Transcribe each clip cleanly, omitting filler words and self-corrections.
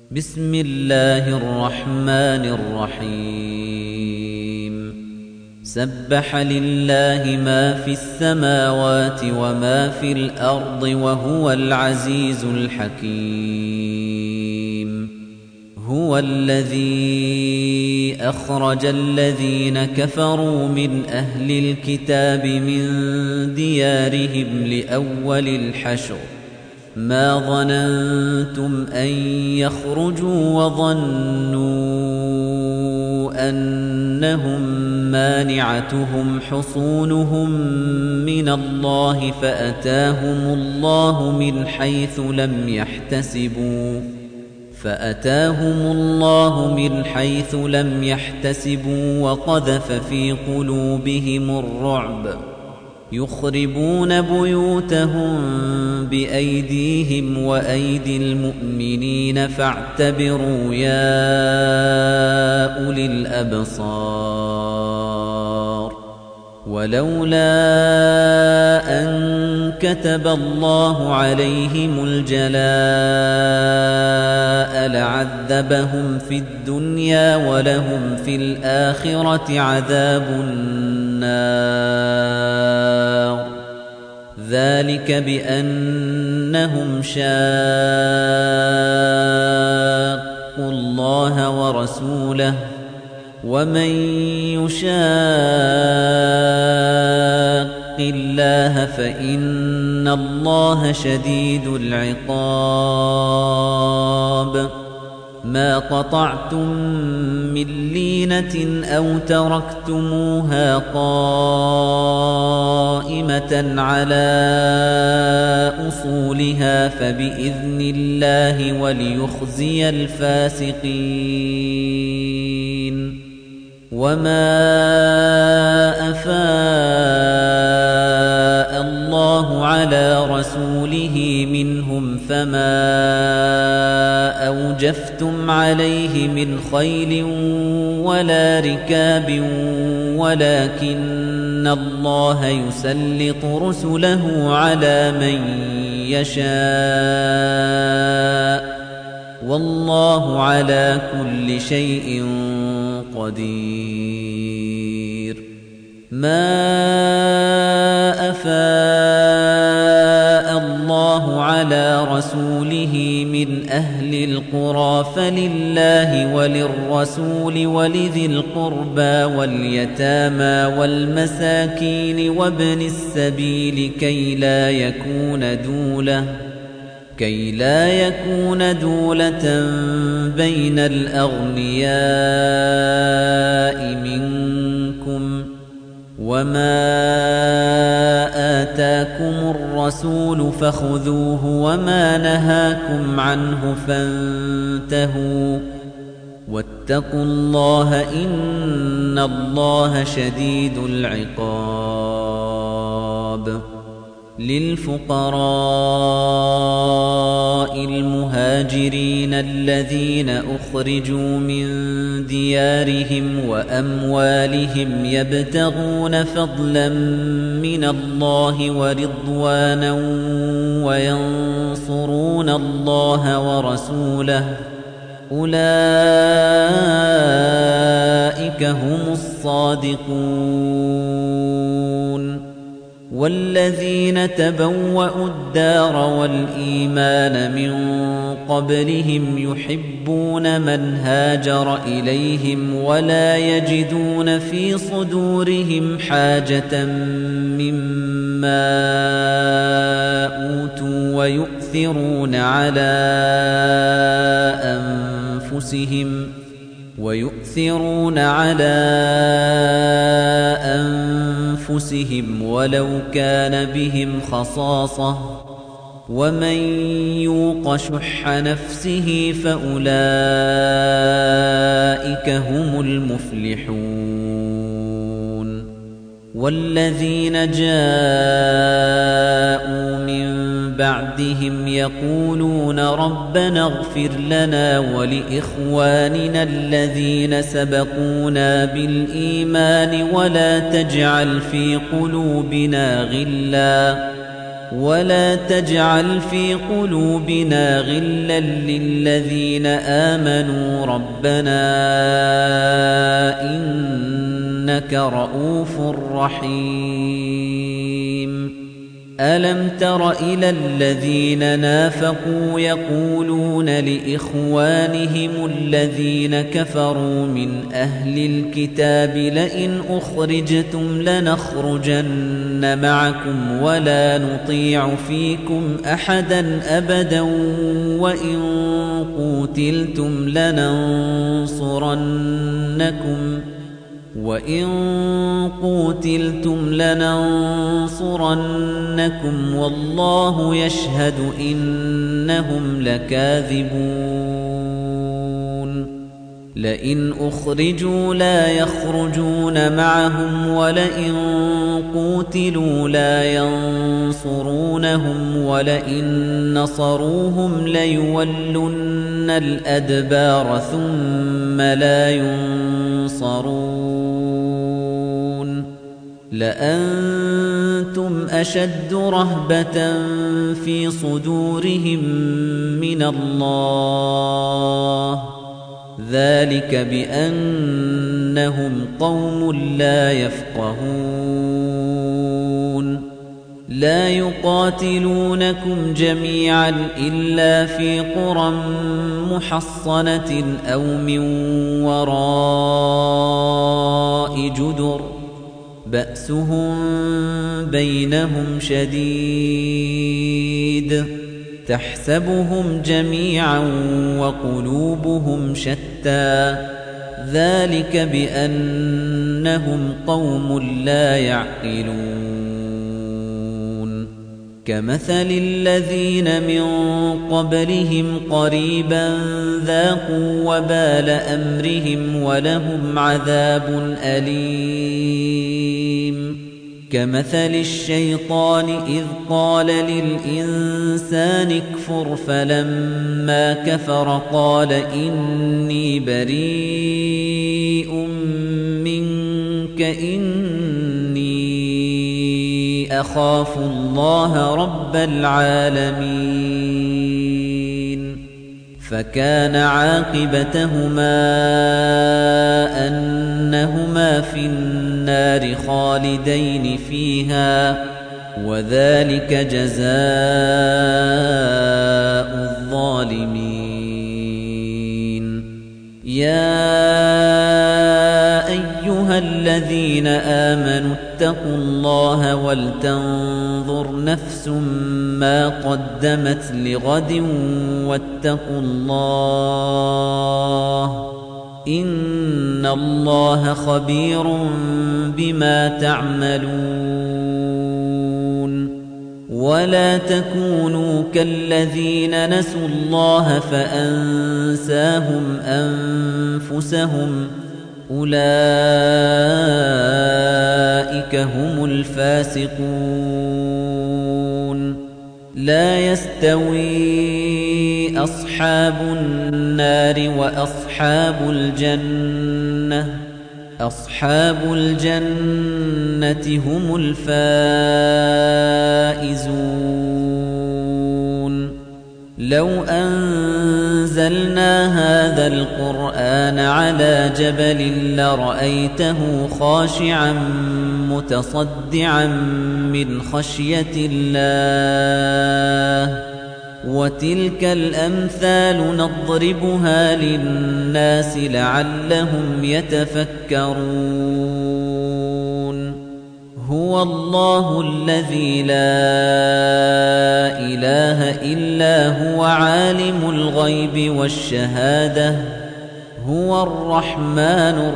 بسم الله الرحمن الرحيم سبح لله ما في السماوات وما في الأرض وهو العزيز الحكيم هو الذي أخرج الذين كفروا من أهل الكتاب من ديارهم لأول الحشر ما ظننتم أن يخرجوا وظنوا أنهم مانعتهم حصونهم من الله فأتاهم الله من حيث لم يحتسبوا وقذف في قلوبهم الرعب يخربون بيوتهم بأيديهم وأيدي المؤمنين فاعتبروا يا أولي الأبصار ولولا أن كتب الله عليهم الجلاء لعذبهم في الدنيا ولهم في الآخرة عذاب النار ذلك بأنهم شاقوا الله ورسوله ومن يشاق الله فإن الله شديد العقاب ما قطعتم من لينة أو تركتموها قائمة على أصولها فبإذن الله وليخزي الفاسقين وما أفاء الله على رسوله منهم فما أوجفتم عليه من خيل ولا ركاب ولكن الله يسلط رسله على من يشاء والله على كل شيء قدير ما أفاء الله على رسوله من أهل القرى فلله وللرسول ولذي القربى واليتامى والمساكين وابن السبيل كي لا يكون دولة بين الأغنياء منكم وما آتاكم الرسول فخذوه وما نهاكم عنه فانتهوا واتقوا الله إن الله شديد العقاب للفقراء المهاجرين الذين أخرجوا من ديارهم وأموالهم يبتغون فضلا من الله ورضوانا وينصرون الله ورسوله أولئك هم الصادقون والذين تبوأوا الدار والإيمان من قبلهم يحبون من هاجر إليهم ولا يجدون في صدورهم حاجة مما أوتوا ويؤثرون على أنفسهم ولو كان بهم خصاصة ومن يوق شح نفسه فأولئك هم المفلحون والذين جاءوا من بعدهم يقولون ربنا اغفر لنا ولإخواننا الذين سبقونا بالإيمان ولا تجعل في قلوبنا ولا تجعل في قلوبنا غلا للذين آمنوا ربنا إنك رؤوف رحيم ألم تر إلى الذين نافقوا يقولون لإخوانهم الذين كفروا من أهل الكتاب لئن أخرجتم لنخرجن معكم ولا نطيع فيكم أحدا أبدا وإن قوتلتم لننصرنكم والله يشهد إنهم لكاذبون لئن أخرجوا لا يخرجون معهم ولئن قوتلوا لا ينصرونهم ولئن نصروهم ليولن الأدبار ثم لا ينصرون لأنتم أشد رهبة في صدورهم من الله ذلك بأنهم قوم لا يفقهون لا يقاتلونكم جميعا إلا في قرى محصنة أو من وراء جدر بأسهم بينهم شديد تحسبهم جميعا وقلوبهم شتى ذلك بأنهم قوم لا يعقلون كمثل الذين من قبلهم قريبا ذاقوا وبال أمرهم ولهم عذاب أليم كمثل الشيطان إذ قال للإنسان اكفر فلما كفر قال إني بريء منك إني أخاف الله رب العالمين فكان عاقبتهما أنهما في النار خالدين فيها وذلك جزاء الظالمين يا أيها الذين آمنوا اتقوا الله ولتنظر نفس ما قدمت لغد واتقوا الله إن الله خبير بما تعملون ولا تكونوا كالذين نسوا الله فأنساهم أنفسهم أولئك هم الفاسقون لا يستوي أصحاب النار وأصحاب الجنة هم الفائزون لو أنزلنا هذا القرآن على جبل لرأيته خاشعا متصدعا من خشية الله وتلك الأمثال نضربها للناس لعلهم يتفكرون هو الله الذي لا إله إلا هو عالم الغيب والشهادة هو الرحمن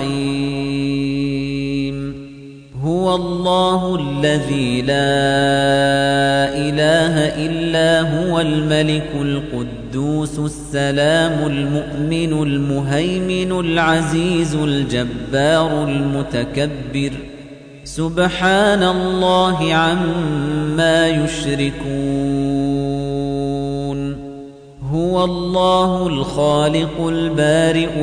الرحيم هو الله الذي لا إله إلا هو الملك القدوس السلام المؤمن المهيمن العزيز الجبار المتكبر سبحان الله عما يشركون هو الله الخالق البارئ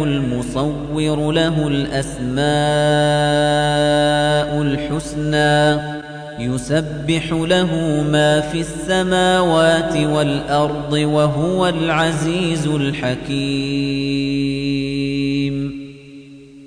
المصور له الأسماء الحسنى يُسَبِّحُ لَهُ مَا فِي السَّمَاوَاتِ وَالْأَرْضِ وَهُوَ الْعَزِيزُ الْحَكِيمُ